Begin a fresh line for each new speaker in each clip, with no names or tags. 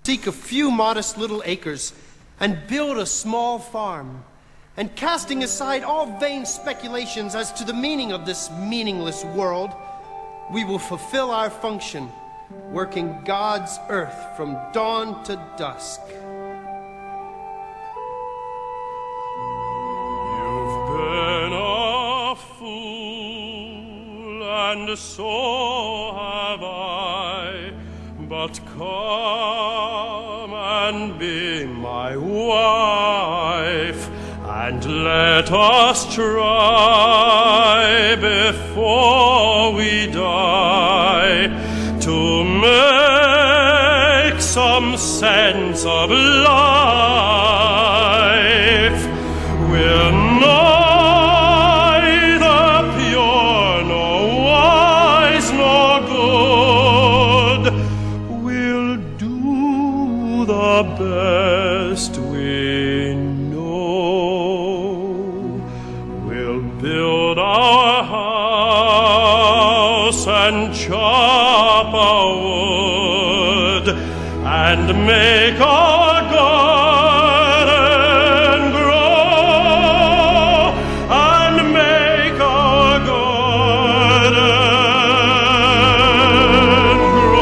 seek a few modest little acres and build a small farm, and casting aside all vain speculations as to the meaning of this meaningless world, we will fulfill our function, working God's earth from dawn to dusk.
You've been a fool, and so have I, but come and be my wife, and let us try before we die to make some sense of life. We're neither pure nor wise nor good. We'll do the best we know. We'll build our house and chop our wood and make our garden grow, and make our garden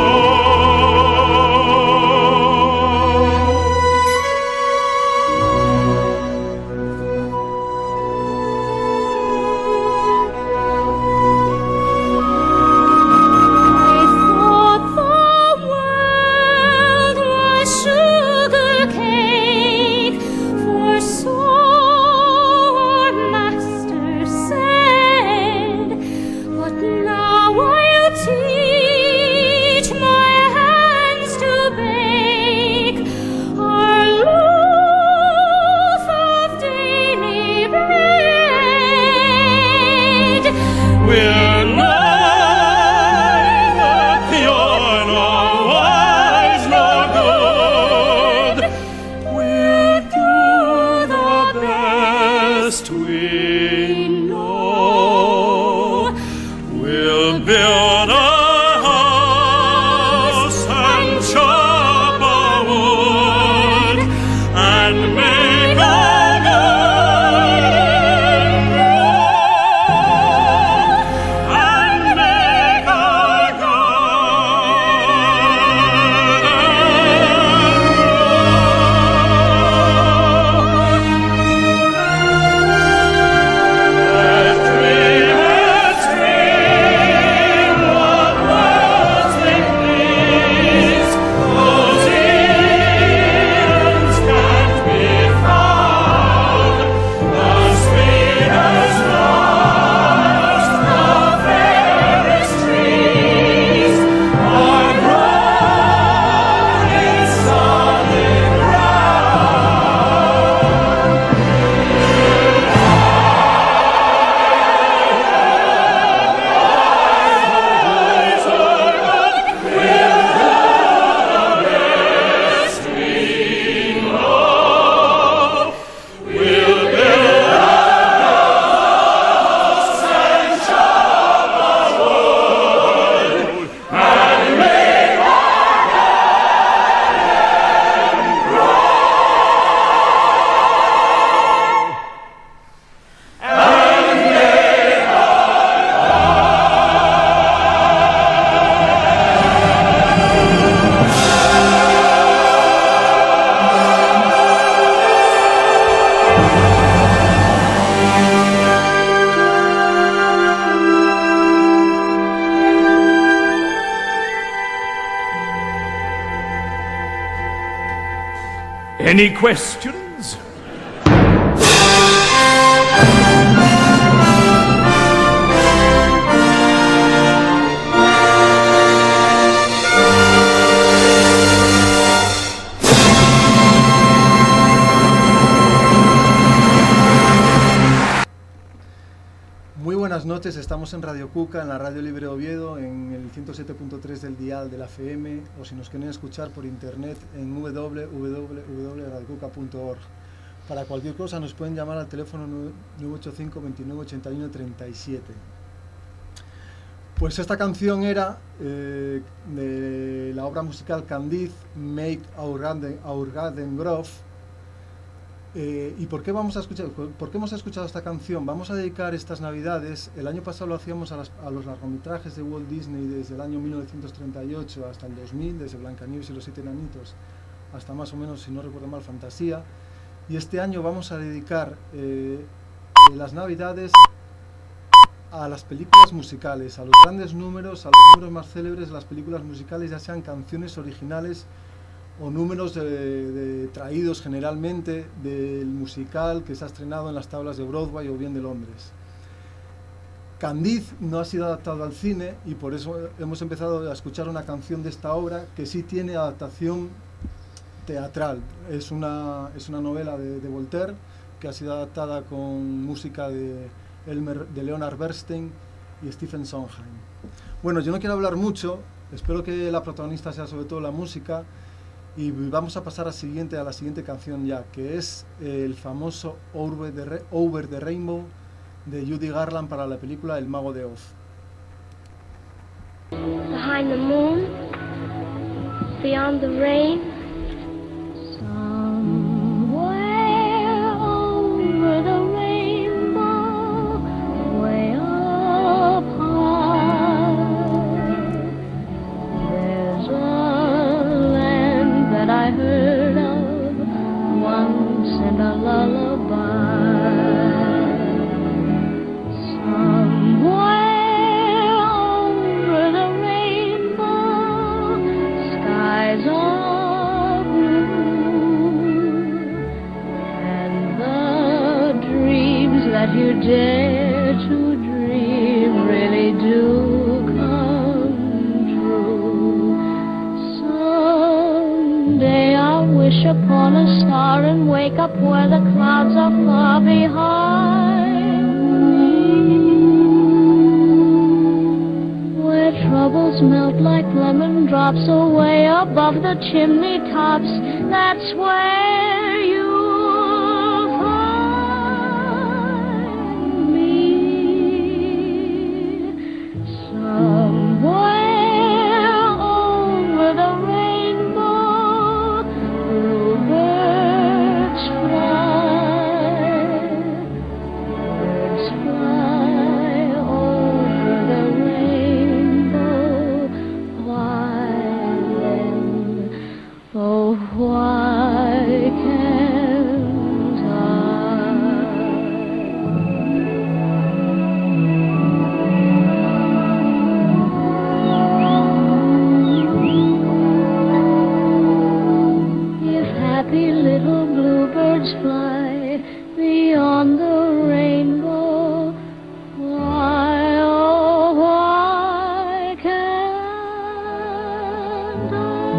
Any questions?
Muy buenas noches, estamos en Radio Cuca, en la Radio Libre de Oviedo, en el 107.3 del dial de la FM, o si nos quieren escuchar por internet en www.radiocuca.org. Para cualquier cosa nos pueden llamar al teléfono 985 29 81 37. Pues esta canción era de la obra musical Candide, Make Our Garden Grow. ¿Y por qué hemos escuchado esta canción? Vamos a dedicar estas navidades. El año pasado lo hacíamos a los largometrajes de Walt Disney desde el año 1938 hasta el 2000, desde Blancanieves y los 7 enanitos hasta más o menos, si no recuerdo mal, Fantasía. Y este año vamos a dedicar las navidades a las películas musicales, a los grandes números, a los números más célebres de las películas musicales, ya sean canciones originales o números traídos generalmente del musical que se ha estrenado en las tablas de Broadway o bien de Londres. Candide no ha sido adaptado al cine y por eso hemos empezado a escuchar una canción de esta obra que sí tiene adaptación teatral. Es una novela de Voltaire que ha sido adaptada con música de Leonard Bernstein y Stephen Sondheim. Bueno, yo no quiero hablar mucho, espero que la protagonista sea sobre todo la música, y vamos a pasar a la siguiente canción ya, que es el famoso Over the Rainbow de Judy Garland para la película El Mago de Oz.
Behind the moon, beyond the rain, somewhere over the rainbow, way up high, there's a land that I heard of once in a lullaby. Somewhere over the rainbow, skies are blue, and the dreams that you dare to dream really do come true. Someday I'll wish upon a star and wake up where the clouds are far behind me, where troubles melt like lemon drops away above the chimney tops. That's where you'll find me. Somewhere over the rainbow, bluebirds fly. Birds fly over the rainbow. Why then, oh why can't I? If happy little bluebirds fly beyond the rainbow, why, oh why can't I?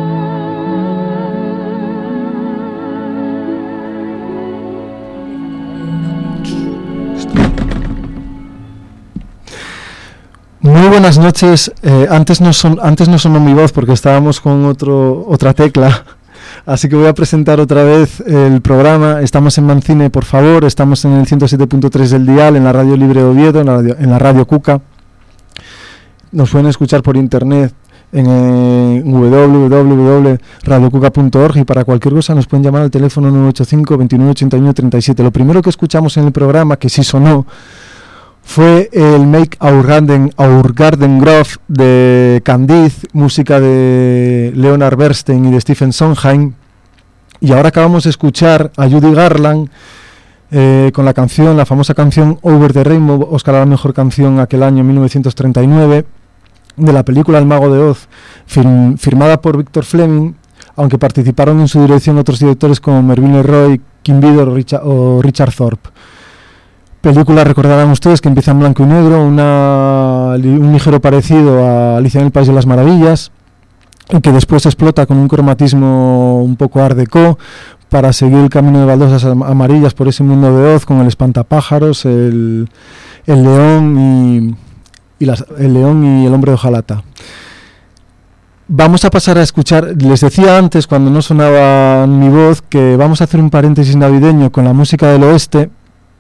Muy buenas noches. Antes no sonó mi voz porque estábamos con otra tecla, así que voy a presentar otra vez el programa. Estamos en Mancine, por favor. Estamos en el 107.3 del dial, en la Radio Libre de Oviedo, en la Radio Cuca. Nos pueden escuchar por internet en www.radiocuca.org y para cualquier cosa nos pueden llamar al teléfono 985 29 81 37. Lo primero que escuchamos en el programa, que sí sonó, fue el Make Our Garden Grow de Candide, música de Leonard Bernstein y de Stephen Sondheim. Y ahora acabamos de escuchar a Judy Garland con la famosa canción Over the Rainbow, Oscar a la mejor canción aquel año 1939, de la película El Mago de Oz, firmada por Victor Fleming, aunque participaron en su dirección otros directores como Mervyn LeRoy, Kim Vidor o Richard Thorpe. Película, recordarán ustedes, que empieza en blanco y negro, un ligero parecido a Alicia en el País de las Maravillas, y que después explota con un cromatismo un poco art déco para seguir el camino de baldosas amarillas por ese mundo de Oz, con el espantapájaros, el león y el hombre de hojalata. Vamos a pasar a escuchar, les decía antes cuando no sonaba mi voz, que vamos a hacer un paréntesis navideño con la música del oeste,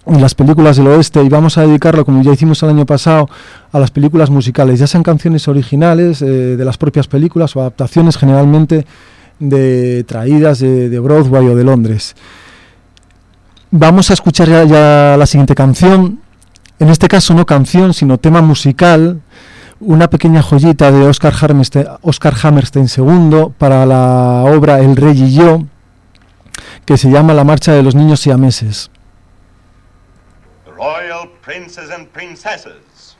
y las películas del oeste, y vamos a dedicarlo, como ya hicimos el año pasado, a las películas musicales, ya sean canciones originales de las propias películas o adaptaciones generalmente traídas de Broadway o de Londres. Vamos a escuchar ya la siguiente canción, en este caso no canción, sino tema musical, una pequeña joyita de Oscar Hammerstein II para la obra El Rey y yo, que se llama La Marcha de los Niños Siameses.
The Royal Princes and Princesses.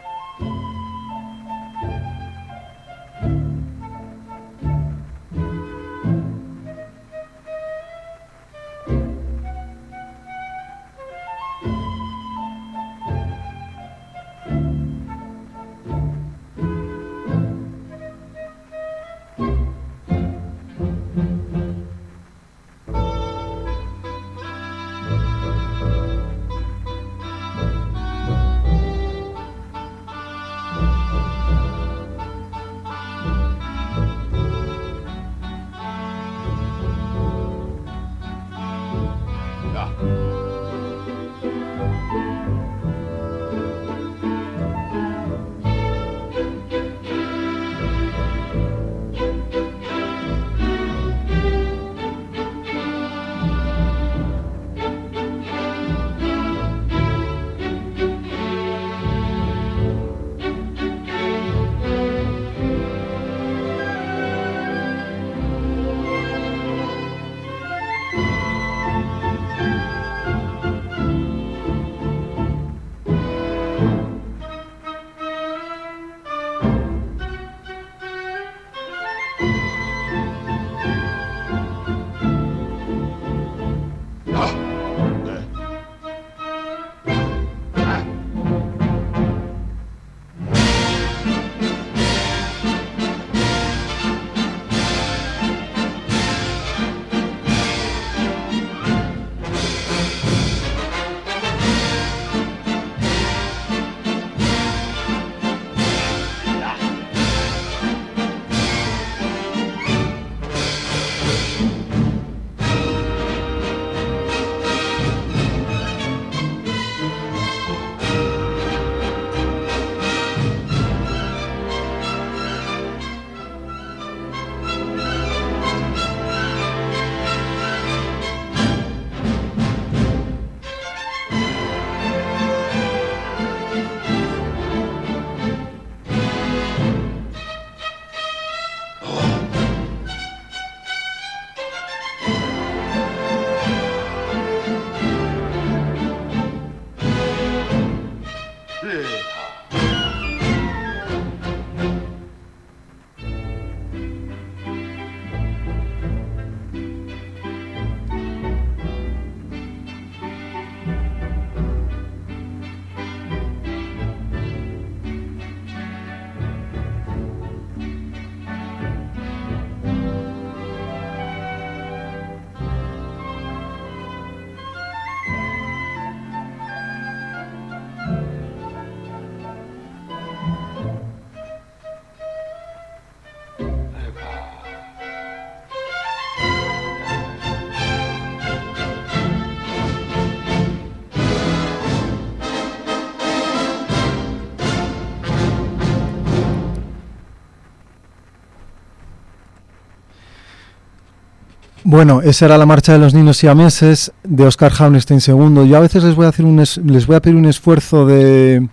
Bueno, esa era La Marcha de los Niños Siameses de Oscar Hammerstein II. Yo a veces les voy a pedir un esfuerzo de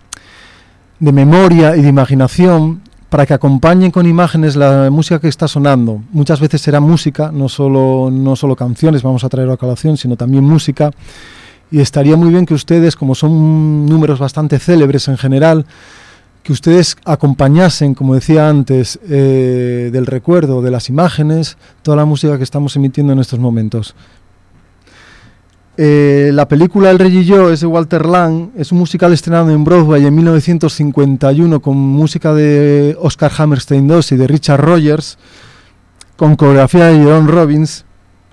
memoria y de imaginación para que acompañen con imágenes la música que está sonando. Muchas veces será música, no solo canciones, vamos a traer a colación, sino también música. Y estaría muy bien que ustedes, como son números bastante célebres en general, que ustedes acompañasen, como decía antes, del recuerdo, de las imágenes, toda la música que estamos emitiendo en estos momentos. La película El Rey y yo es de Walter Lang, es un musical estrenado en Broadway en 1951 con música de Oscar Hammerstein II y de Richard Rogers, con coreografía de Jerome Robbins.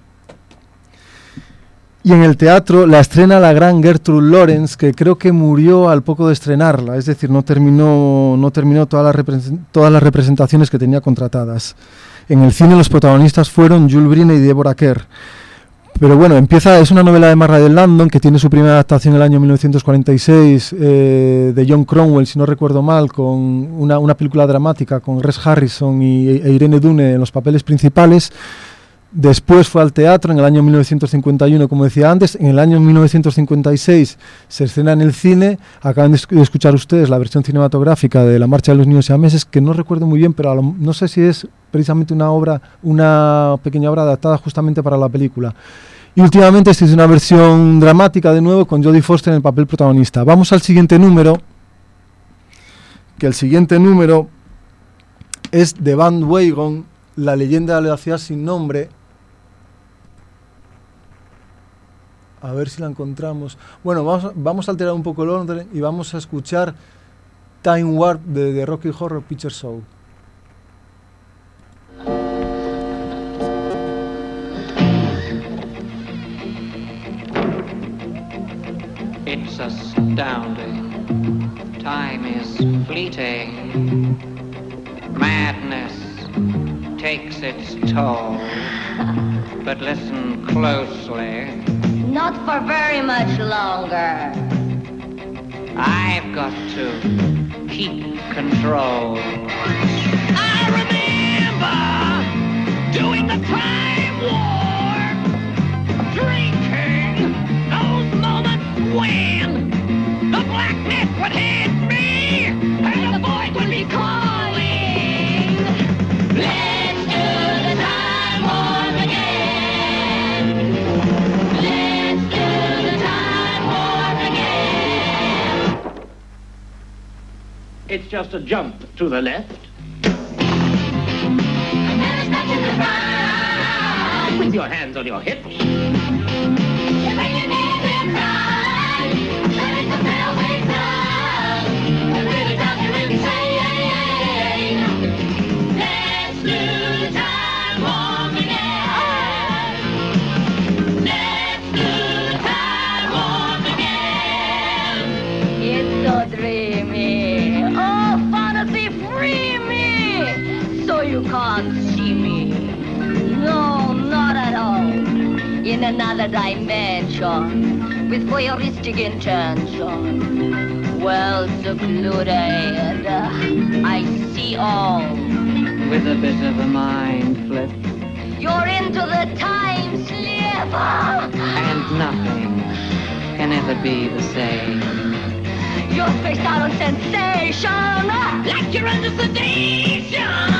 Y en el teatro la estrena la gran Gertrude Lawrence, que creo que murió al poco de estrenarla, es decir, no terminó todas las representaciones que tenía contratadas. En el cine los protagonistas fueron Jules Brine y Deborah Kerr. Pero bueno, es una novela de Marraine Landon que tiene su primera adaptación en el año 1946 de John Cromwell, si no recuerdo mal, con una película dramática con Rex Harrison e Irene Dunne en los papeles principales. Después fue al teatro en el año 1951, como decía antes. En el año 1956 se estrena en el cine. Acaban de escuchar ustedes la versión cinematográfica de La Marcha de los Niños Siameses, que no recuerdo muy bien, pero no sé si es precisamente una pequeña obra adaptada justamente para la película. Y últimamente se hizo una versión dramática de nuevo con Jodie Foster en el papel protagonista. Vamos al siguiente número, que el siguiente número es The Bandwagon, la leyenda de la ciudad sin nombre. A ver si la encontramos. Bueno, vamos a alterar un poco el orden y vamos a escuchar Time Warp de The Rocky Horror Picture Show.
It's astounding. Time is fleeting. Madness takes its toll. But listen closely.
Not for very much longer.
I've got to keep control.
I remember doing the time warp, drinking those moments when the blackness would hit me and the void would be calling. Let's do the time warp again. Let's do the time warp again.
It's just a jump to the left.
And then it's back to the right.
With your hands on your hips.
You bring your knees inside. That is the pelvic sound. It really drives you insane. Let's do the time warp again. Let's do the time warp again.
It's so dreamy. Oh, fantasy, free me! So you can't see me. No, not at all. In another dimension, with voyeuristic intention. Well secluded, I see all.
With a bit of a mind flip.
You're into the time slip.
And nothing can ever be the same.
You're spaced out on sensation.
Like you're under sedation.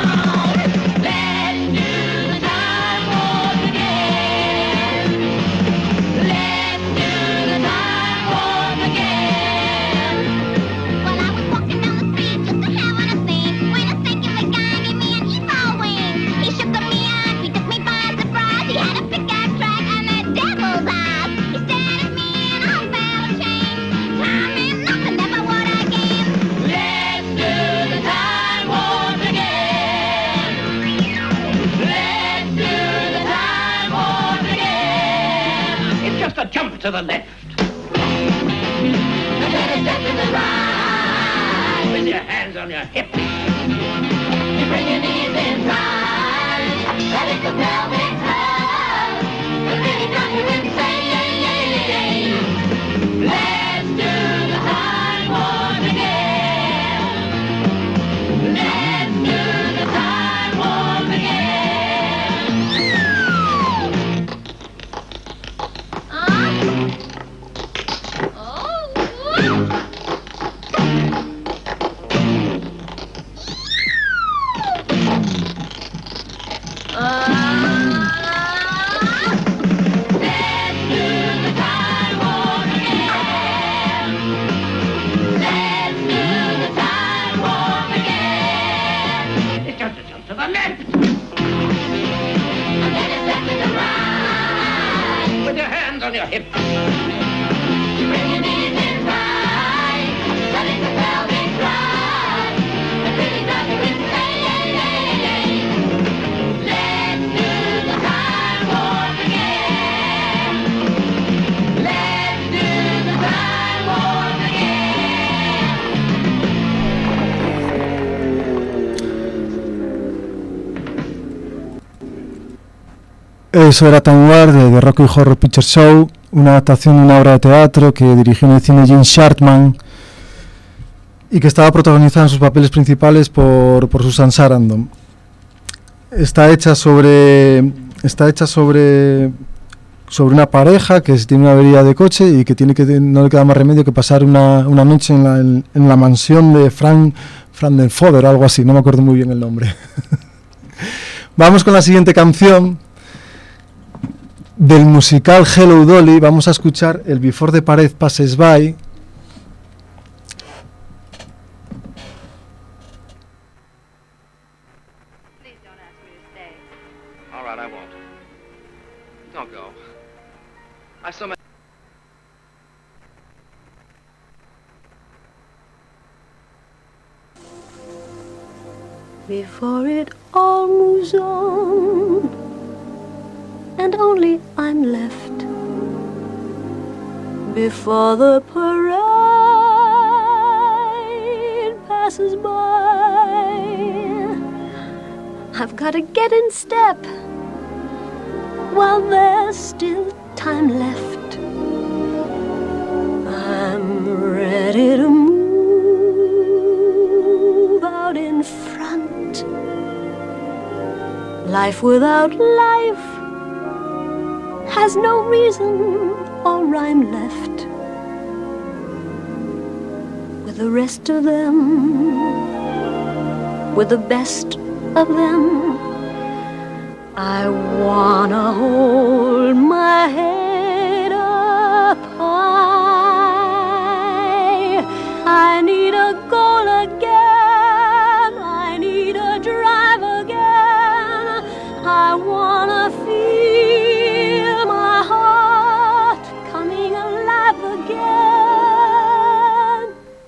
Let's do the time warp again. Let's do the time warp again.
Well, I was walking down the street just to have what I seen. When a secular guy gave me an evil wing. He shook me up, he took me by surprise. He had a pickaxe track and that devil's eyes. He stared at me and I felt a change. Time is nothing, never what I gained.
Let's do the time warp again. Let's do the time warp again.
It's just a jump to the left.
And then a step to the right.
With your hands on your hips.
You bring your knees inside. That is the pelvic thrust. It really drives you insane. Let's do the time warp again. Let's do the time warp again. Let's do the time warp again. Let's do the time warp again.
It's just a jump to the left.
And then a step to the right.
With your hands on your hips.
You bring your knees inside. That is the pelvic thrust. It really drives you insane. Let's do the time warp again. Let's do the time warp again.
Eso era Time War de The Rocky Horror Picture Show, una adaptación de una obra de teatro que dirigió en el cine Gene Shartman y que estaba protagonizada en sus papeles principales por Susan Sarandon. Está hecha sobre una pareja que tiene una avería de coche y que no le queda más remedio que pasar una noche en la mansión de Frank Denfoder o algo así, no me acuerdo muy bien el nombre. Vamos con la siguiente canción del musical Hello Dolly. Vamos a escuchar el Before the Parade Passes By.
All right, I won't. Don't go. I saw my...
Before it all moves on and only I'm left, before the parade passes by, I've got to get in step while there's still time left. I'm ready to move out in front. Life without life has no reason or rhyme left. With the rest of them, with the best of them, I wanna hold my head up high. I need a goal again, I need a drive again. I wanna feel my heart coming alive again.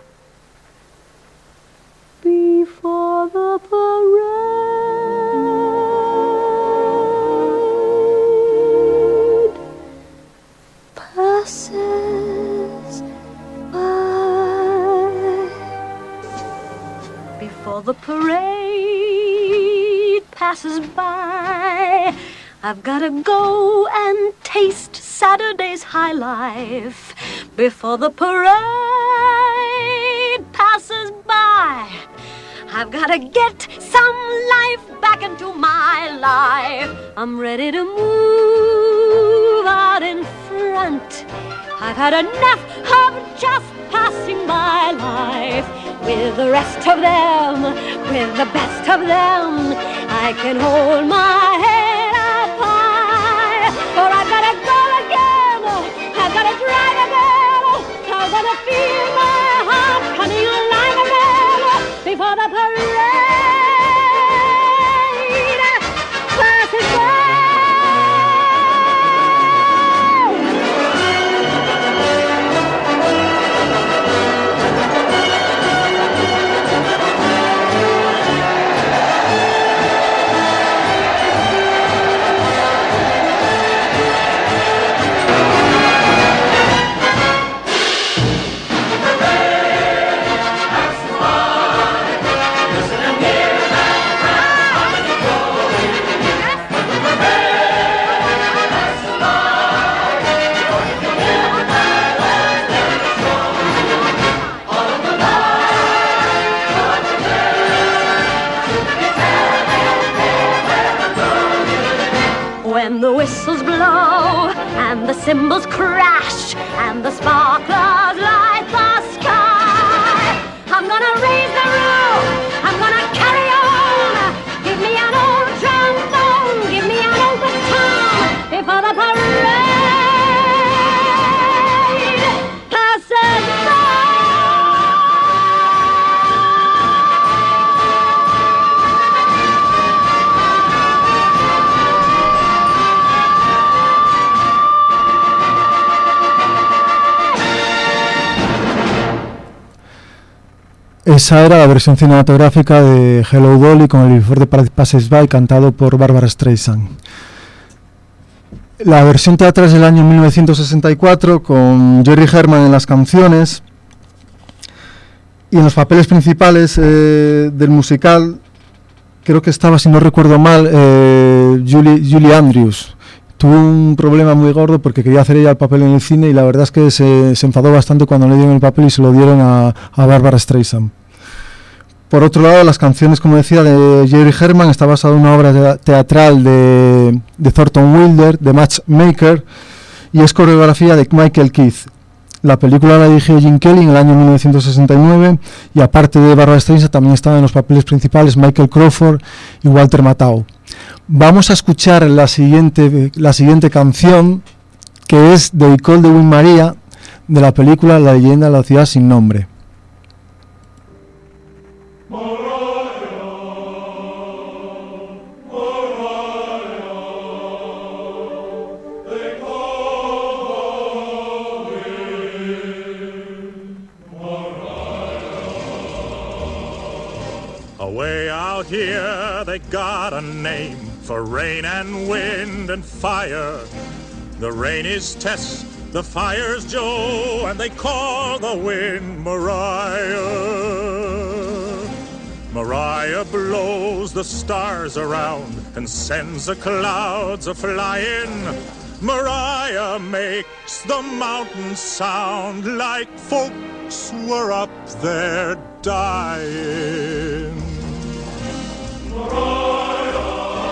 Before the parade passes by. Before the parade passes by, I've gotta go and taste Saturday's high life. Before the parade passes by, I've gotta get some life back into my life. I'm ready to move out in front. I've had enough of just passing by life. With the rest of them, with the best of them, I can hold my head up high. For I've gotta go again, I've gotta drive again, I've gotta feel my heart coming alive again. Before the parade passes by. When the whistles blow and the cymbals crash and the sparklers light the sky, I'm gonna raise the roof, I'm gonna carry on. Give me an old trombone, give me an old baton. Before the parade passes by.
Esa era la versión cinematográfica de Hello Dolly con el Before the Parade Passes By, cantado por Barbara Streisand. La versión teatral es del año 1964 con Jerry Herman en las canciones y en los papeles principales del musical creo que estaba, si no recuerdo mal, Julie Andrews, tuvo un problema muy gordo porque quería hacer ella el papel en el cine y la verdad es que se enfadó bastante cuando le dieron el papel y se lo dieron a Barbara Streisand. Por otro lado, las canciones, como decía, de Jerry Herman, está basada en una obra teatral de Thornton Wilder, The Matchmaker, y es coreografía de Michael Keith. La película la dirigió Gene Kelly en el año 1969 y aparte de Barbara Streisand también estaban en los papeles principales Michael Crawford y Walter Matthau. Vamos a escuchar la siguiente canción, que es The Call de Win Maria, de la película La leyenda de la ciudad sin nombre.
Away out here they got a name for rain and wind and fire. The rain is Tess, the fire's Joe, and they call the wind Mariah. Mariah blows the stars around and sends the clouds a-flying. Mariah makes the mountains sound like folks were up there dying. Mariah,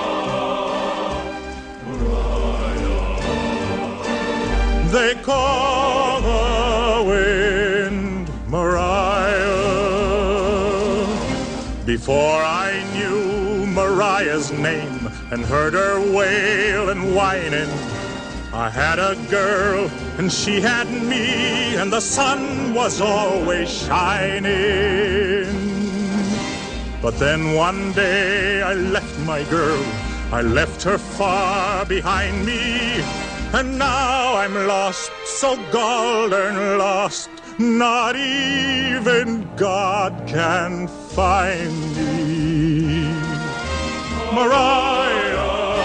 Mariah. They call the wind Mariah. Before I knew Mariah's name and heard her wail and whining, I had a girl and she had me, and the sun was always shining. But then one day I left my girl, I left her far behind me, and now I'm lost, so golden lost, not even God can find me. Mariah,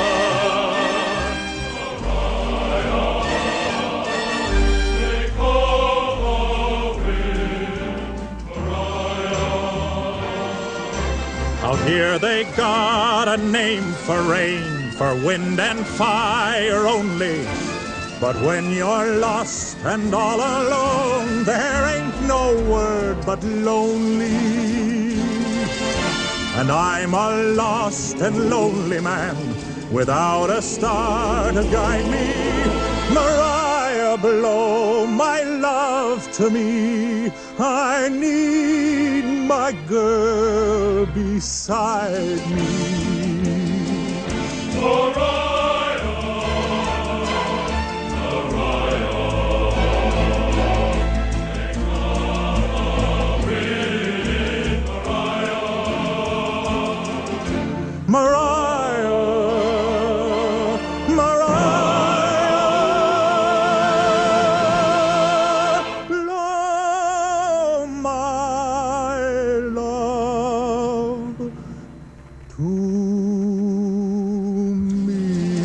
out here they got a name for rain, for wind and fire only. But when you're lost and all alone, there ain't no word but lonely. And I'm a lost and lonely man, without a star to guide me. Mariah, blow my love to me. I need my girl beside me. Mariah, Mariah, take the wind, Mariah. Mariah, Mariah, blow my love to me.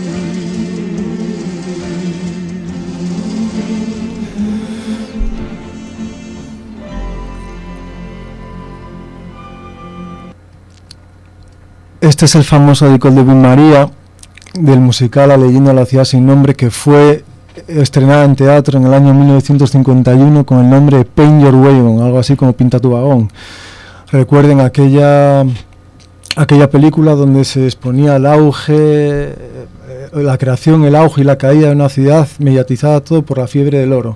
Este es el famoso The Call de Win Maria, del musical La leyenda de la ciudad sin nombre, que fue estrenada en teatro en el año 1951 con el nombre de Paint Your Wagon, algo así como Pinta tu vagón. Recuerden aquella película donde se exponía el auge, la creación, el auge y la caída de una ciudad, mediatizada todo por la fiebre del oro.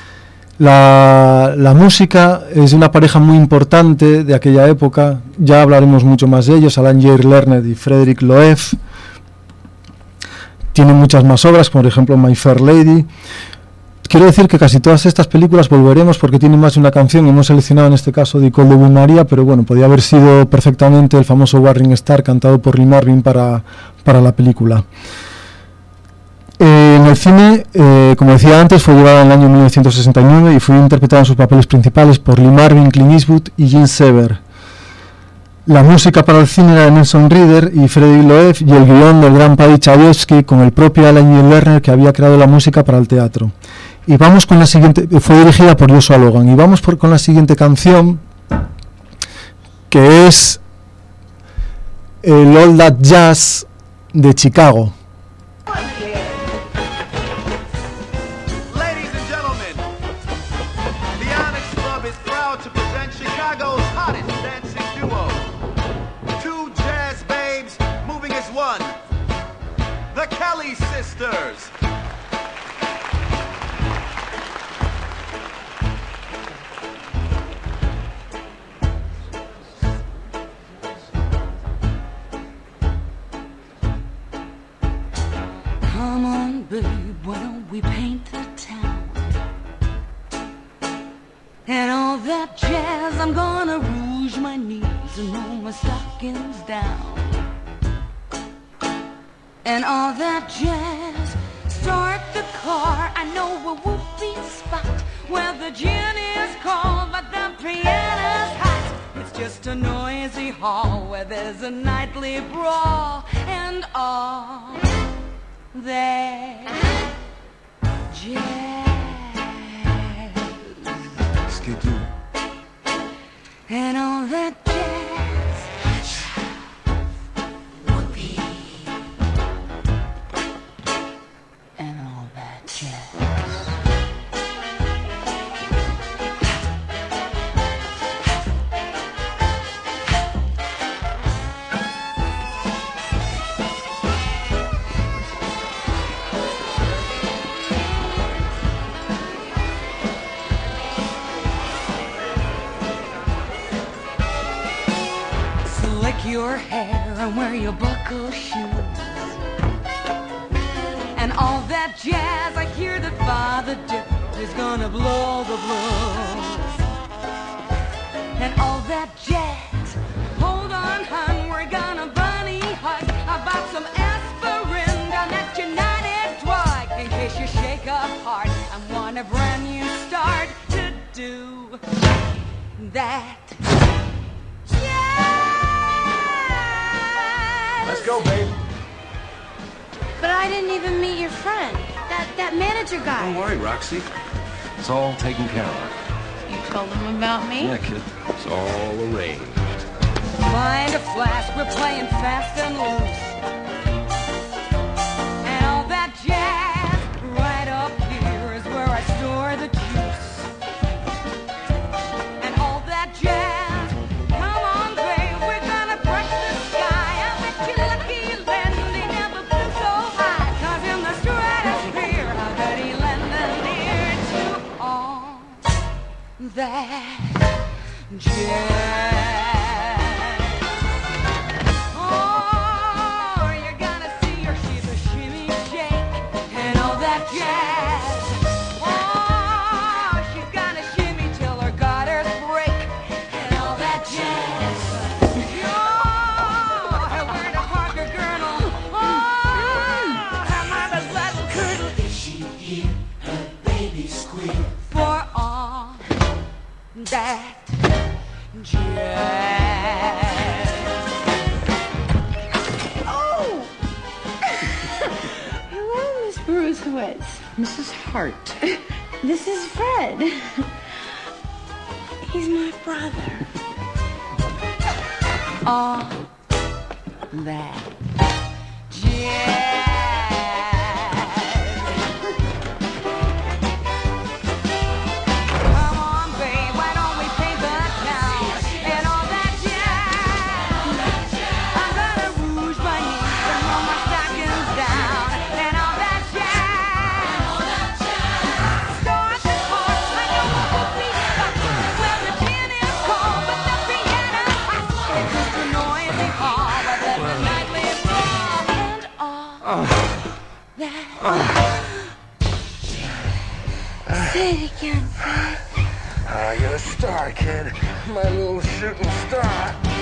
La música es de una pareja muy importante de aquella época, ya hablaremos mucho más de ellos, Alan Jair Lerner y Frederick Loeb. Tienen muchas más obras, por ejemplo My Fair Lady. Quiero decir que casi todas estas películas volveremos porque tienen más de una canción. Hemos seleccionado en este caso The Call de Win Maria, pero bueno, podía haber sido perfectamente el famoso Warring Star cantado por Lee Marvin para la película. En el cine, como decía antes, fue llevada en el año 1969 y fue interpretada en sus papeles principales por Lee Marvin, Clint Eastwood y Gene Sever. La música para el cine era de Nelson Riddle y Freddy Loeb, y el guión del gran Paddy Chayefsky con el propio Alan Jair Lerner, que había creado la música para el teatro. Y vamos con la siguiente, fue dirigida por Joshua Logan, y vamos con la siguiente canción, que es el All That Jazz de Chicago.
Kelly sisters.
Come on, babe, why don't we paint the town? And all that jazz, I'm gonna rouge my knees and roll my stockings down. And all that jazz, start the car. I know a whoopee spot where the gin is cold, but the piano's hot. It's just a noisy hall where there's a nightly brawl. And all that jazz.
Skidoo.
And all that jazz. Whoopee. And all that jazz. Your hair and wear your buckle shoes. And all that jazz, I hear that Father Dick is gonna blow the blues. And all that jazz, hold on hun, we're gonna bunny hug. I bought some aspirin down at United Drug in case you shake up hard and want a brand new start to do that.
Let's go, babe.
But I didn't even meet your friend, that manager guy.
Don't worry, Roxy. It's all taken care of.
You told him about me?
Yeah, kid. It's all arranged.
Find a flask, we're playing fast and loose. And all that jazz, right up here is where I store the juice. And all that jazz, come on, babe, we're gonna break the sky. I bet you lucky landing never flew so high. 'Cause in the stratosphere, how could he land near to all that jazz? That jazz.
Oh! Hello, Miss Brucewitz.
Mrs. Hart.
This is Fred. He's my brother.
All that jazz.
Say it again, Fred.
You're a star, kid. My little shooting star.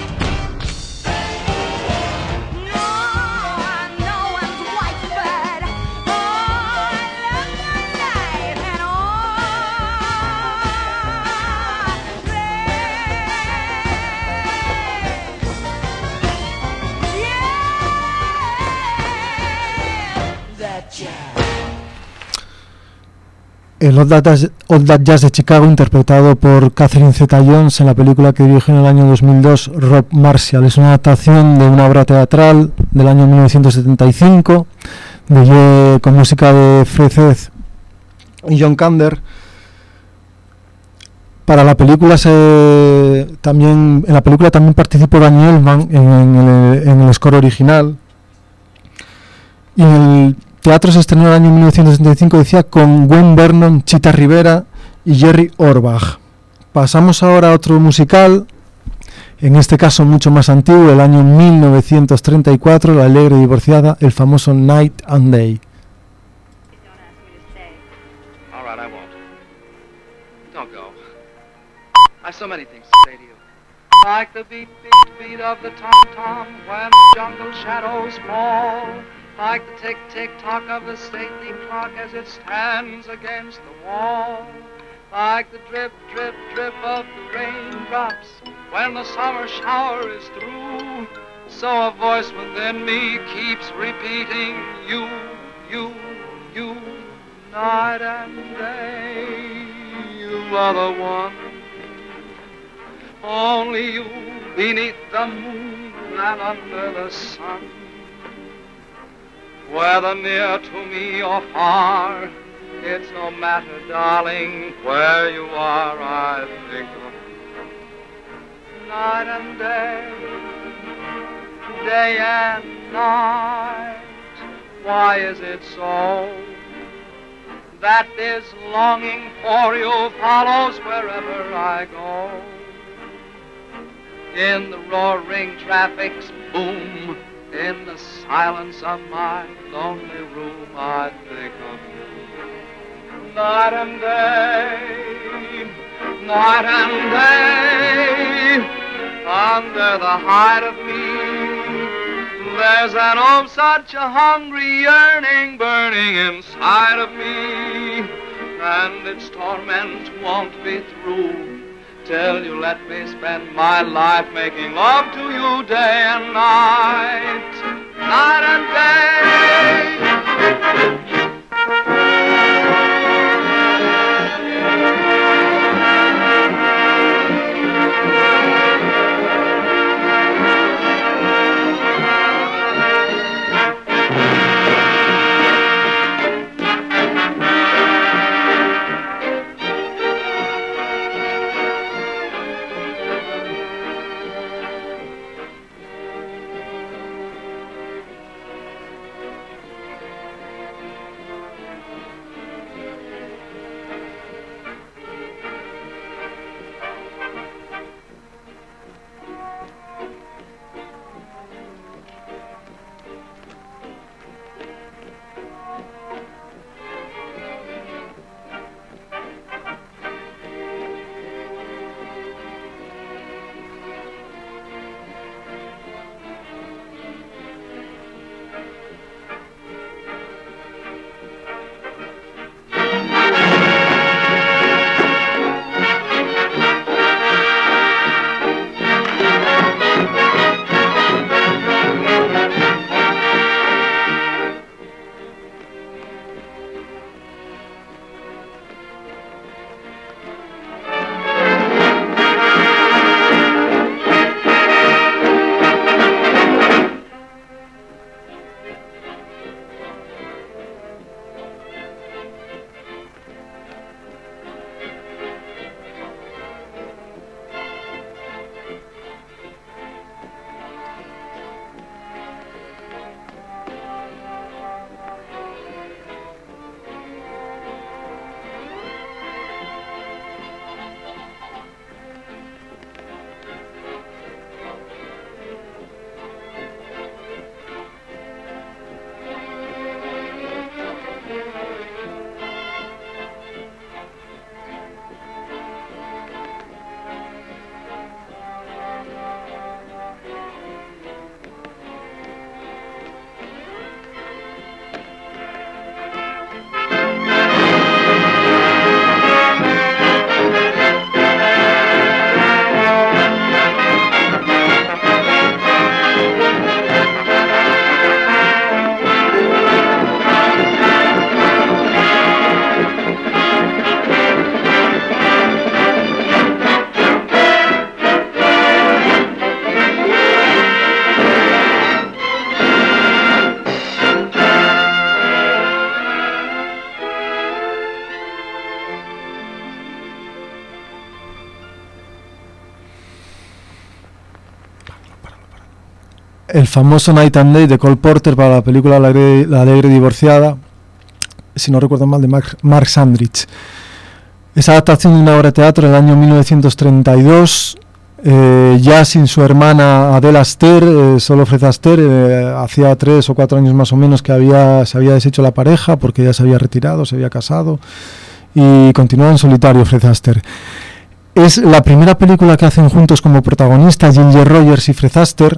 El All That Jazz de Chicago, interpretado por Catherine Zeta-Jones en la película que dirigió en el año 2002 Rob Marshall. Es una adaptación de una obra teatral del año 1975 con música de Fred Ed y John Kander. Para la película en la película también participó Danny Elfman en el score original. Y teatro se estrenó en el año 1975, decía, con Gwen Vernon, Chita Rivera y Jerry Orbach. Pasamos ahora a otro musical, en este caso mucho más antiguo, el año 1934, La alegre divorciada, el famoso Night and Day.
All right, I won't. Don't go. I've so many things to say to you.
Like the beat, beat, beat of the tom-tom when the jungle shadows fall. Like the tick, tick, tock of the stately clock as it stands against the wall. Like the drip, drip, drip of the raindrops when the summer shower is through. So a voice within me keeps repeating, you, you, you, night and day. You are the one, only you, beneath the moon and under the sun. Whether near to me or far, it's no matter, darling, where you are, I think of you. Night and day, day and night. Why is it so that this longing for you follows wherever I go? In the roaring traffic's boom, in the silence of my lonely room, I think of you. Night and day, night and day, under the hide of me, there's an oh such a hungry yearning burning inside of me, and its torment won't be through till you let me spend my life making love to you day and night, night and day.
el famoso Night and Day de Cole Porter para la película La Alegre Divorciada, si no recuerdo mal, de Mark Sandrich. Esa adaptación de una obra de teatro del año 1932, ya sin su hermana Adele Astaire, solo Fred Astaire, hacía 3 o 4 años más o menos que se había deshecho la pareja porque ya se había retirado, se había casado y continuaba en solitario Fred Astaire. Es la primera película que hacen juntos como protagonistas Ginger Rogers y Fred Astaire.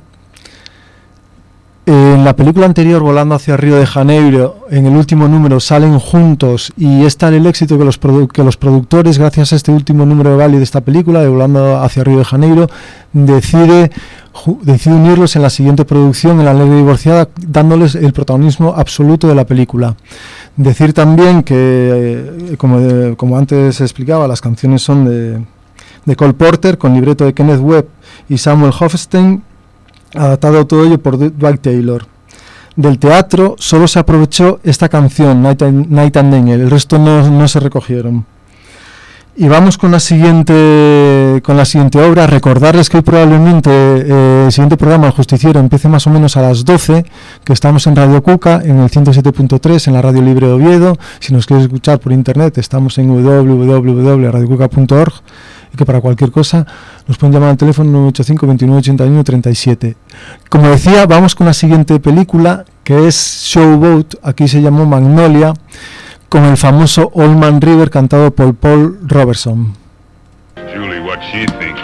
En la película anterior, Volando hacia Río de Janeiro, en el último número salen juntos y es tal el éxito que los productores, gracias a este último número de Bali de esta película, de Volando hacia Río de Janeiro, decide unirlos en la siguiente producción, en La Alegre Divorciada, dándoles el protagonismo absoluto de la película. Decir también que, como antes se explicaba, las canciones son de Cole Porter, con libreto de Kenneth Webb y Samuel Hofstein, adaptado todo ello por Dwight Taylor. Del teatro solo se aprovechó esta canción, Night and Day, el resto no se recogieron. Y vamos con la siguiente obra. Recordarles que hoy probablemente el siguiente programa, El Justiciero, empiece más o menos a las 12, que estamos en Radio Cuca, en el 107.3, en la Radio Libre de Oviedo. Si nos quieres escuchar por internet, estamos en www.radiocuca.org. Que para cualquier cosa nos pueden llamar al teléfono 985 29 81 37. Como decía, vamos con la siguiente película, que es Showboat, aquí se llamó Magnolia, con el famoso Old Man River cantado por Paul Robeson.
Julie, what she thinks.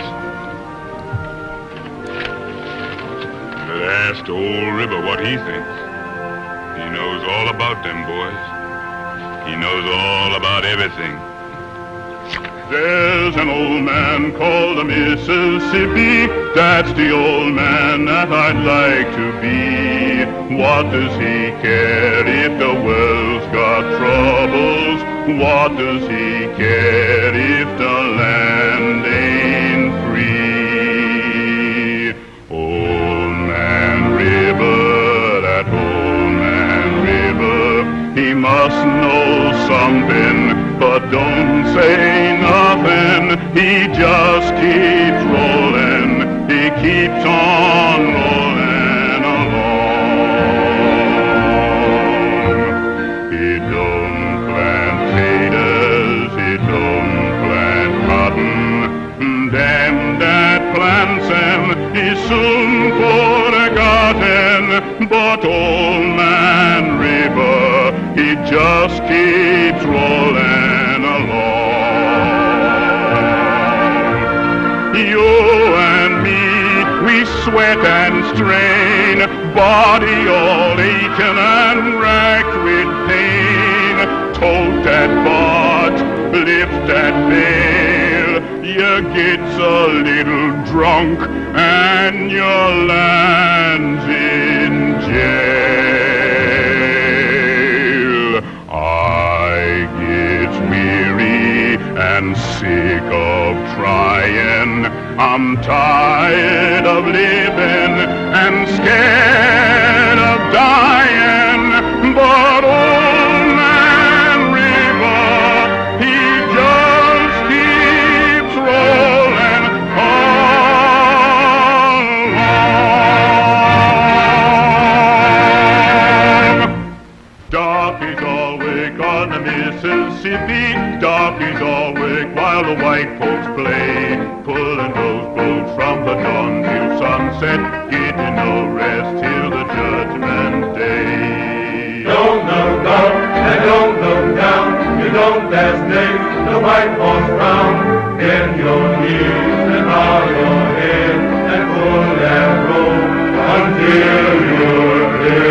Asked Old River what he thinks. He knows all about them boys. He knows all about everything. There's an old man called the Mississippi. That's the old man that I'd like to be. What does he care if the world's got troubles? What does he care if the land ain't free? Old Man River, that old man River, he must know something, but don't say nothing. He just keeps rolling. He keeps on rolling along. He don't plant taters. He don't plant cotton. Them that plants them, he soon forgotten. But Old Man River, he just keeps rolling along. You and me, we sweat and strain, body all aching and racked with pain. Tote that butt, lift that bale, you gets a little drunk and your land's in jail. I get weary and sick of trying. I'm tired of living and scared of dying. But Old Man River, he just keeps rolling along. Darkies awake on the Mississippi, darkies awake while the white folks play, pulling those boats from the dawn till sunset, getting no rest till the judgment day.
Don't look up and don't look down, you don't dare stay the white horse round. Bend your knees and bow your head and pull that rope until you're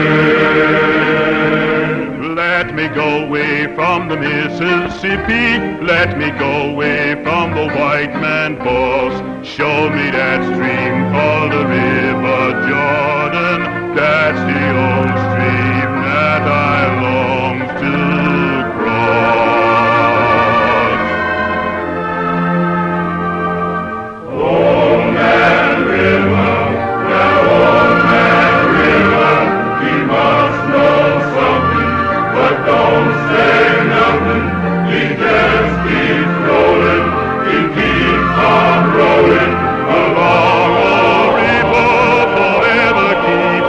dead.
Let me go away from the Mississippi, let me go away from the white man boss. Show me that stream called the River Jordan, that's the old stream that I long to cross.
Old Man River, that old man River, he must know something, but don't say nothing. He just keeps rolling, he keeps on rolling along. Oh, river, forever keep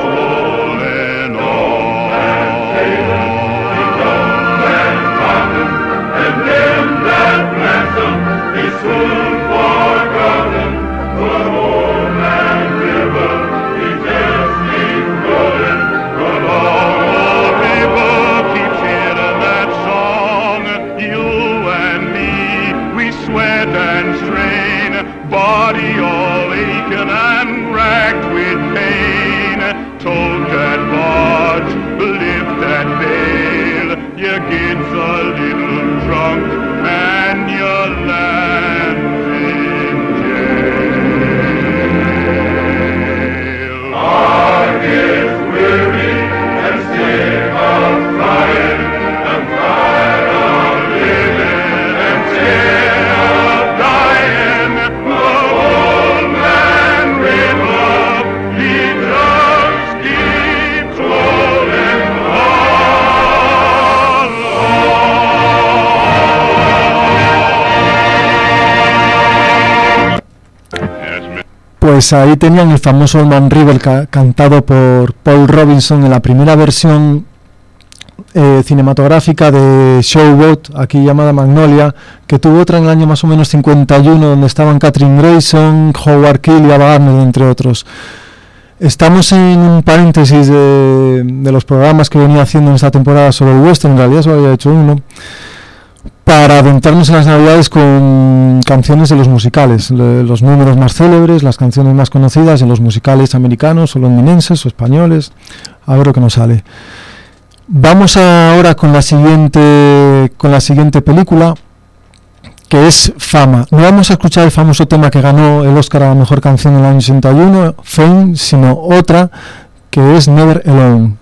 Pues ahí tenían el famoso Old Man River cantado por Paul Robinson en la primera versión cinematográfica de Showboat, aquí llamada Magnolia, que tuvo otra en el año más o menos 51, donde estaban Kathryn Grayson, Howard Keel y Ava Gardner, entre otros. Estamos en un paréntesis de los programas que venía haciendo en esta temporada sobre el western, en realidad solo había hecho uno, para adentrarnos en las navidades con canciones de los musicales, los números más célebres, las canciones más conocidas en los musicales americanos o londinenses o españoles, a ver lo que nos sale. Vamos ahora con la siguiente película, que es Fama. No vamos a escuchar el famoso tema que ganó el Oscar a la mejor canción en el año 81, Fame, sino otra que es Never Alone.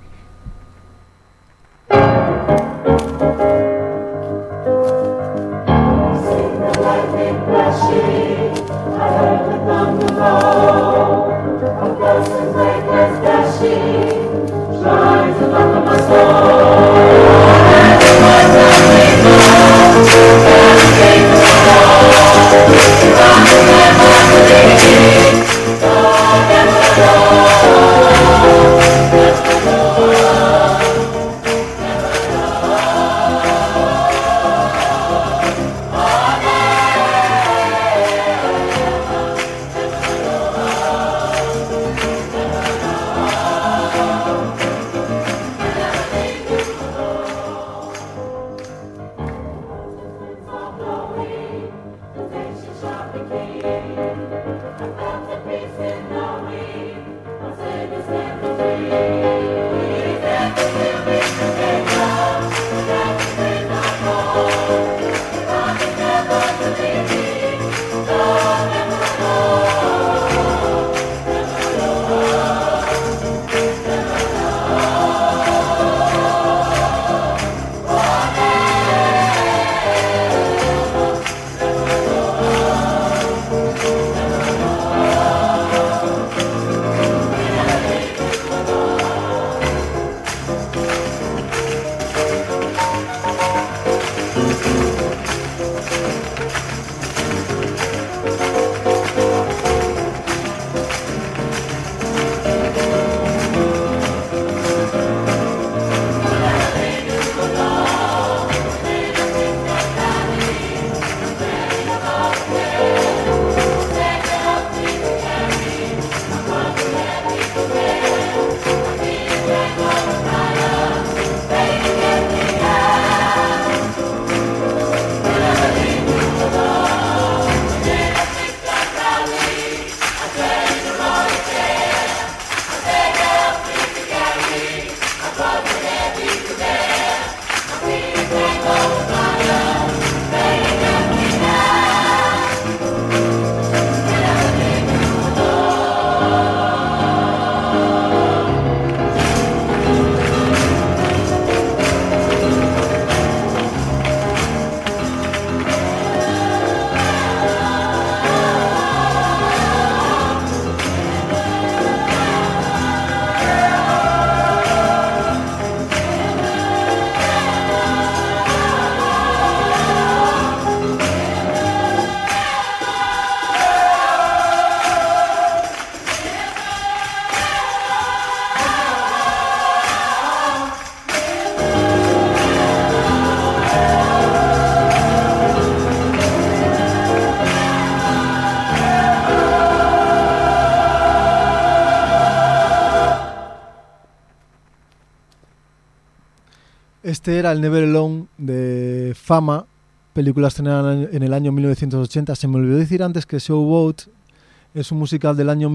Este era el Never Alone de Fama, película estrenada en el año 1980. Se me olvidó decir antes que Showboat es un musical del año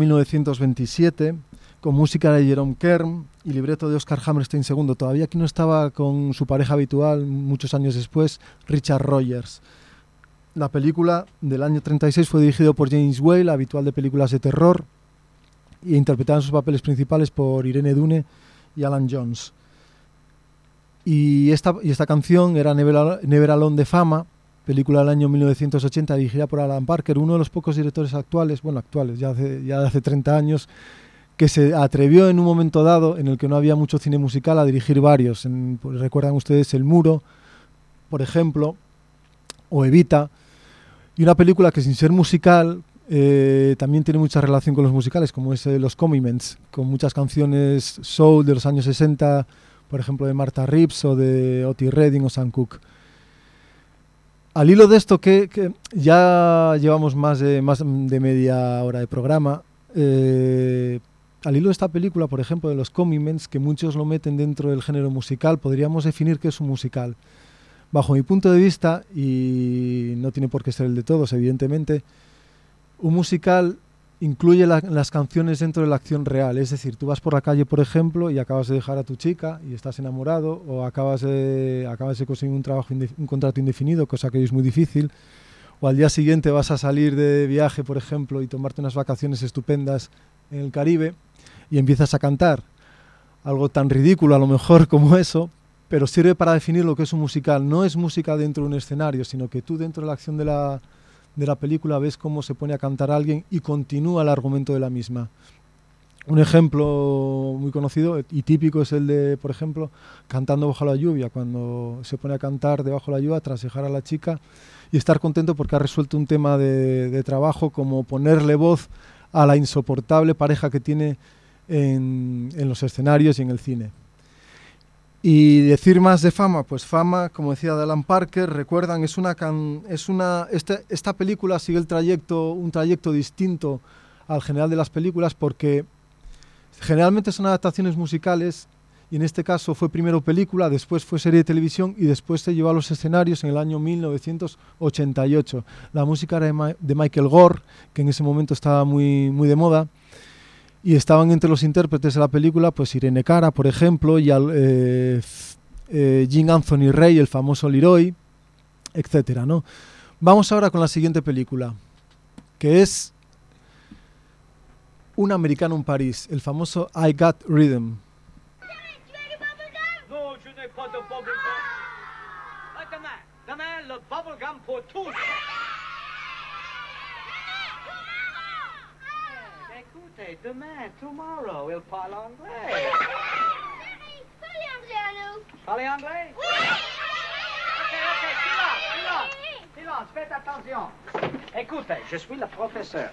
1927 con música de Jerome Kern y libreto de Oscar Hammerstein II. Todavía aquí no estaba con su pareja habitual, muchos años después, Richard Rogers. La película del año 36 fue dirigido por James Whale, habitual de películas de terror, y interpretaban sus papeles principales por Irene Dunne y Alan Jones. Y esta canción era Never Alone de Fama, película del año 1980 dirigida por Alan Parker, uno de los pocos directores actuales, ya de hace 30 años, que se atrevió en un momento dado en el que no había mucho cine musical a dirigir varios. Pues recuerdan ustedes El Muro, por ejemplo, o Evita, y una película que sin ser musical también tiene mucha relación con los musicales, como es los Commitments, con muchas canciones soul de los años 60, por ejemplo de Martha Reeves o de Otis Redding o Sam Cooke. Al hilo de esto, que ya llevamos más de media hora de programa, al hilo de esta película, por ejemplo, de los Commitments, que muchos lo meten dentro del género musical, podríamos definir qué es un musical. Bajo mi punto de vista, y no tiene por qué ser el de todos, evidentemente, un musical incluye las canciones dentro de la acción real. Es decir, tú vas por la calle, por ejemplo, y acabas de dejar a tu chica y estás enamorado, o acabas de conseguir un contrato indefinido, cosa que hoy es muy difícil, o al día siguiente vas a salir de viaje, por ejemplo, y tomarte unas vacaciones estupendas en el Caribe, y empiezas a cantar algo tan ridículo a lo mejor como eso, pero sirve para definir lo que es un musical. No es música dentro de un escenario, sino que tú dentro de la acción de la película ves cómo se pone a cantar a alguien y continúa el argumento de la misma. Un ejemplo muy conocido y típico es el de, por ejemplo, Cantando bajo la lluvia, cuando se pone a cantar debajo de la lluvia tras dejar a la chica y estar contento porque ha resuelto un tema de trabajo, como ponerle voz a la insoportable pareja que tiene en los escenarios y en el cine. Y decir más de Fama, pues Fama, como decía de Alan Parker, recuerdan, esta película sigue un trayecto distinto al general de las películas, porque generalmente son adaptaciones musicales, y en este caso fue primero película, después fue serie de televisión y después se llevó a los escenarios en el año 1988. La música era de Michael Gore, que en ese momento estaba muy, muy de moda. Y estaban entre los intérpretes de la película, pues Irene Cara, por ejemplo, y Jean Anthony Ray, el famoso Leroy, etcétera, ¿no? Vamos ahora con la siguiente película, que es Un americano en París, el famoso I Got Rhythm.
Non, je n'ai pas de bubblegum. Demain, le bubblegum pour tous. Écoutez, demain, tomorrow, il parle anglais.
Parlez anglais, Arnaud.
Parlez anglais?
Oui.
Silence, faites attention. Écoutez, je suis le professeur.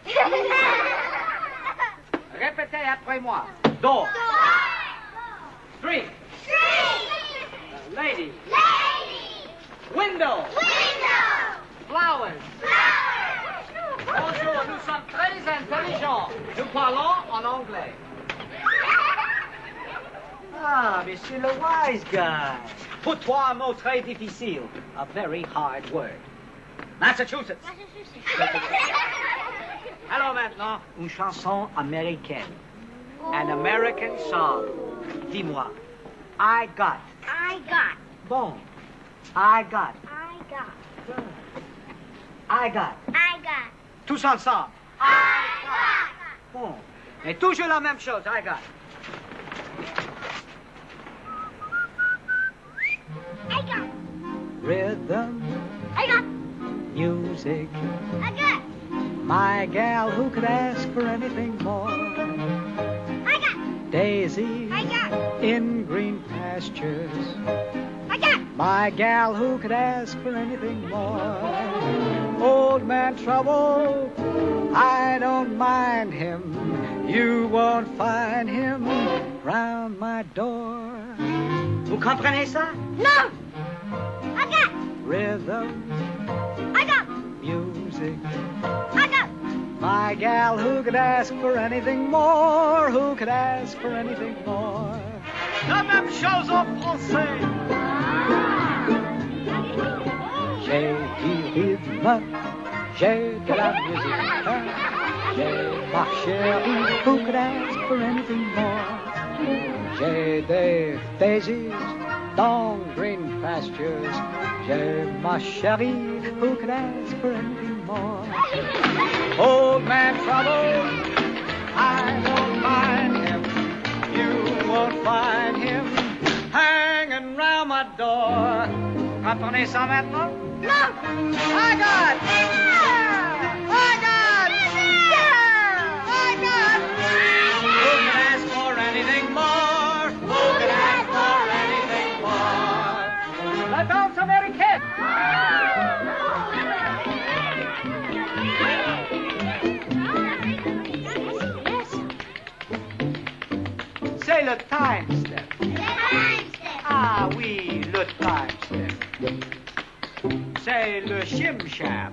Répétez après moi. Door. Street. Lady. Window. Flowers. Bonjour, nous sommes très intelligents. Nous parlons en anglais. Ah, monsieur le wise guy. Pour toi, un mot très difficile. A very hard word. Massachusetts. Alors maintenant, une chanson américaine. An American song. Dis-moi. I got. Bon. I got. Tous ensemble. Bon. Et toujours la même chose. I got. Rhythm. Music. My gal, who could ask for anything more? Daisy. In green pastures. My gal, who could ask for anything more? Old man trouble, I don't mind him. You won't find him round my door. Vous comprenez ça?
Non.
Rhythm. Music. My gal, who could ask for anything more? Who could ask for anything more? La même chose en français. J'ai du rythme, j'ai de la musique, j'ai ma chérie, who could ask for anything more? J'ai des daisies dans green pastures, j'ai ma chérie, who could ask for anything more? Old man trouble, I don't mind him, you won't find him hanging round my door. Comprenez ça maintenant?
Non.
I got. Who can ask for anything more? Who can ask for anything more? La danse américaine. le time step. Ah oui, le time step. C'est le shim-sham.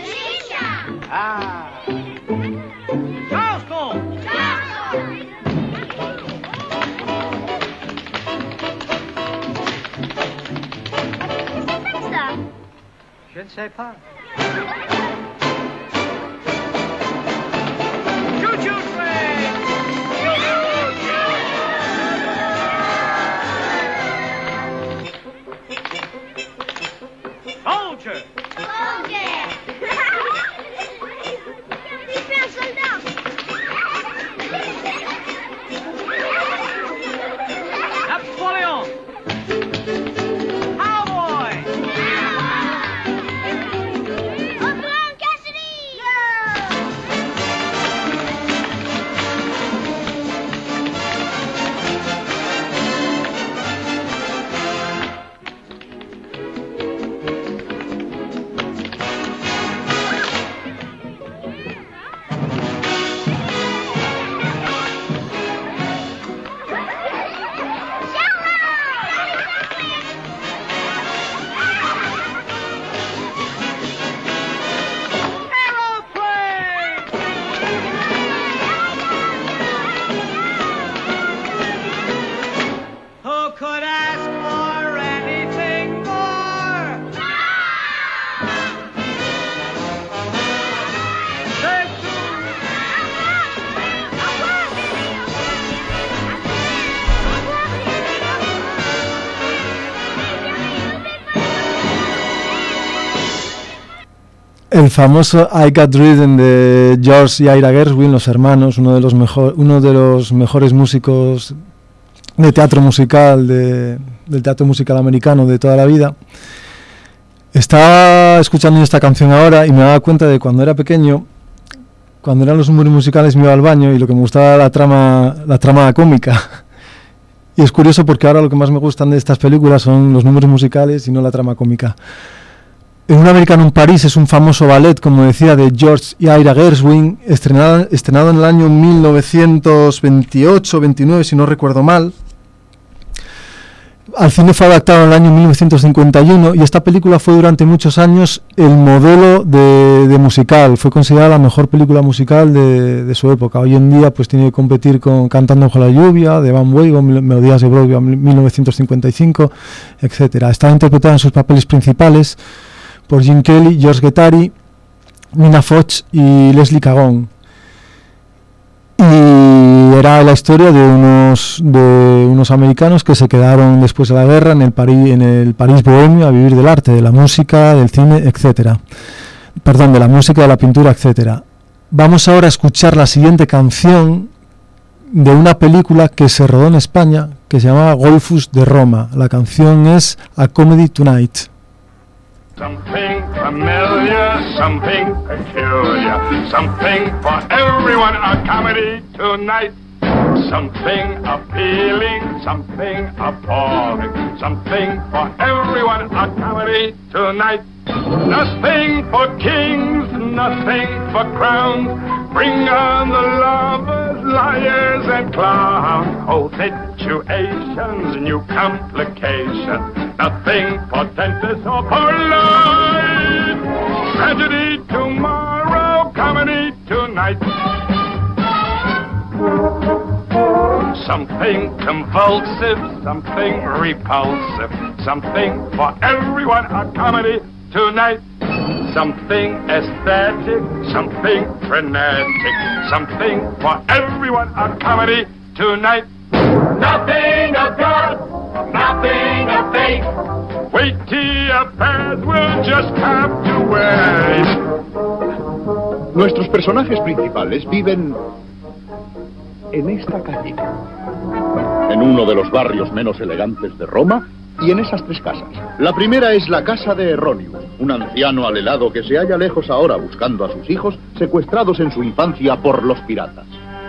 Ah. Charleston. Je ne sais pas. Choo-choo train! Soldier! Napoleon! Cowboy! Who could ask for anything more?
El famoso I Got Rhythm de George y Ira Gershwin, los hermanos, uno de los mejores músicos de teatro musical, del teatro musical americano de toda la vida. Estaba escuchando esta canción ahora y me daba cuenta de cuando era pequeño, cuando eran los números musicales me iba al baño y lo que me gustaba era la trama cómica. Y es curioso porque ahora lo que más me gustan de estas películas son los números musicales y no la trama cómica. En Un americano en París es un famoso ballet, como decía, de George y Ira Gershwin, estrenado en el año 1928-29, si no recuerdo mal. Al cine fue adaptado en el año 1951 y esta película fue durante muchos años el modelo de musical. Fue considerada la mejor película musical de su época. Hoy en día pues tiene que competir con Cantando bajo la lluvia, de Van Weyden, Melodías de Broadway 1955, etc. Estaba interpretada en sus papeles principales por Gene Kelly, George Guettari, Nina Foch y Leslie Caron. Y era la historia de unos americanos que se quedaron después de la guerra en el París bohemio a vivir del arte, de la música, del cine, etcétera. Perdón, de la música, de la pintura, etcétera. Vamos ahora a escuchar la siguiente canción de una película que se rodó en España que se llamaba Golfus de Roma. La canción es A Comedy Tonight.
Something familiar, something peculiar, something for everyone, a comedy tonight. Something appealing, something appalling, something for everyone, a comedy tonight. Nothing for kings, nothing for crowns. Bring on the lovers, liars and clowns. Old situations, new complications. Nothing portentous or polite. Tragedy tomorrow, comedy tonight. Something convulsive, something repulsive, something for everyone, a comedy tonight. Something aesthetic, something frenetic, something for everyone, a comedy tonight. Nothing of God, nothing of faith. Weighty affairs will just have to wait.
Nuestros personajes principales viven en esta calle, en uno de los barrios menos elegantes de Roma, y en esas tres casas. La primera es la casa de Erróneo, un anciano alelado que se halla lejos ahora buscando a sus hijos secuestrados en su infancia por los piratas.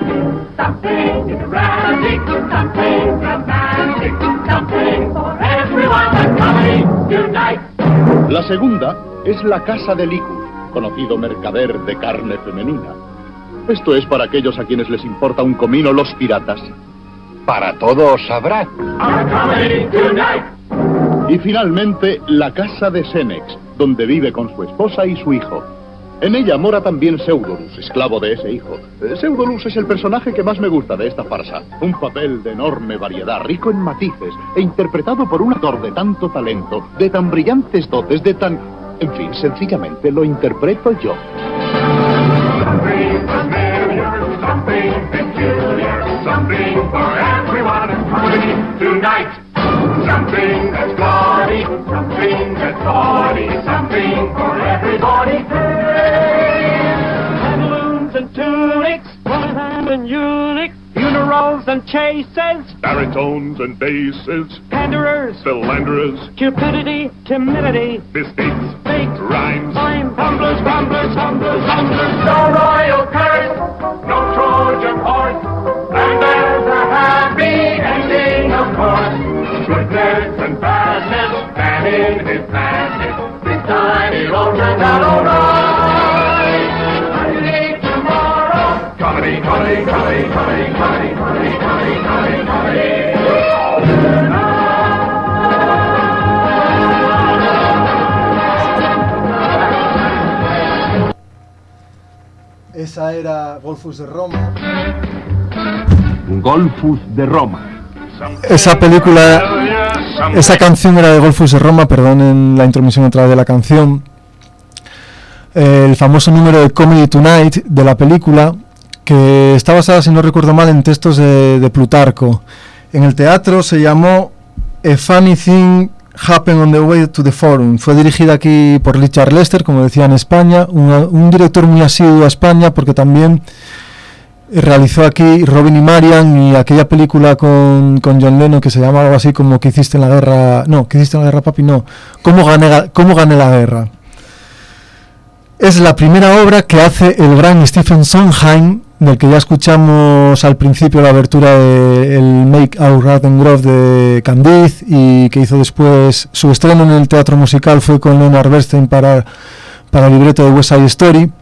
La segunda es la casa de Licus, conocido mercader de carne femenina. Esto es para aquellos a quienes les importa un comino los piratas. Para todos habrá. Y finalmente, la casa de Senex, donde vive con su esposa y su hijo. En ella mora también Pseudolus, esclavo de ese hijo. Pseudolus es el personaje que más me gusta de esta farsa. Un papel de enorme variedad, rico en matices, e interpretado por un actor de tanto talento, de tan brillantes dotes, de tan... En fin, sencillamente lo interpreto yo.
Something familiar, something peculiar, something for everyone in harmony tonight. Something that's gaudy, something that's gaudy, something for everybody. Pantaloons and tunics, and eunuchs, funerals and chases,
Baritones and basses,
panderers,
philanderers,
cupidity, timidity,
mistakes,
fake,
rhymes,
humblers, humblers, humblers, humblers. No royal curse, no Trojan horse, and there's a happy ending, of course. Goodness and badness, man in his madness, this time it all turns out alright. Monday, tomorrow, comedy, comedy, comedy, comedy, comedy, comedy, comedy, comedy, comedy.
Esa era Golfus de Roma.
Golfus de Roma.
Esa película, esa canción era de Golfus de Roma, perdonen la intromisión otra vez de la canción. El famoso número de Comedy Tonight de la película, que está basada, si no recuerdo mal, en textos de Plutarco. En el teatro se llamó A Funny Thing Happened on the Way to the Forum. Fue dirigida aquí por Richard Lester, como decía, en España, un director muy asiduo a España, porque también realizó aquí Robin y Marian y aquella película con John Lennon que se llama algo así como ¿Qué hiciste en la guerra? No, ¿Qué hiciste en la guerra, papi? No, ¿Cómo gané la guerra? Es la primera obra que hace el gran Stephen Sondheim, del que ya escuchamos al principio la abertura del Make Our Garden Grove de Candice, y que hizo después su estreno en el teatro musical fue con Leonard Bernstein para el libreto de West Side Story.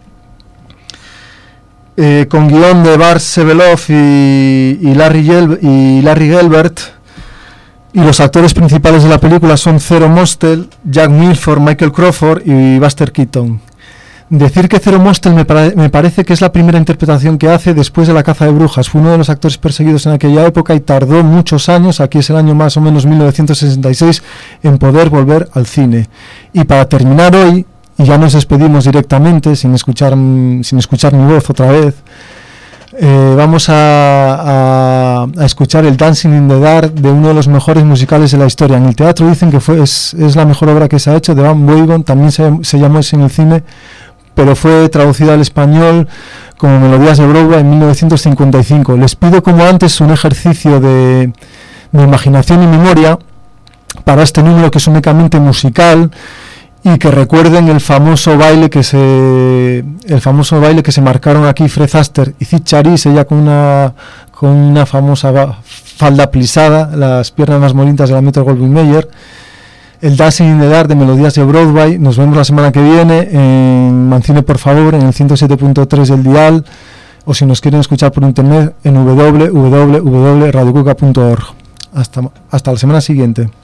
Con guión de Bart Seveloff y Larry Gelbart, y los actores principales de la película son Zero Mostel, Jack Milford, Michael Crawford y Buster Keaton. Decir que Zero Mostel me parece que es la primera interpretación que hace después de La caza de brujas. Fue uno de los actores perseguidos en aquella época y tardó muchos años, aquí es el año más o menos 1966, en poder volver al cine. Y para terminar hoy, y ya nos despedimos directamente, sin escuchar mi voz otra vez, vamos a escuchar el Dancing in the Dark, de uno de los mejores musicales de la historia. En el teatro dicen que es la mejor obra que se ha hecho, de Van Weyden, también se llamó así en el cine, pero fue traducida al español como Melodías de Broadway en 1955. Les pido, como antes, un ejercicio de imaginación y memoria para este número, que es únicamente musical, y que recuerden el famoso baile que se marcaron aquí Fred Astaire y Cyd Charisse, ella con una famosa falda plisada, las piernas más bonitas de la Metro-Goldwyn-Mayer. El Dancing in the Dark de Melodías de Broadway. Nos vemos la semana que viene en Mancine, por favor, en el 107.3 del dial, o si nos quieren escuchar por internet en www.radiocuca.org. Hasta la semana siguiente.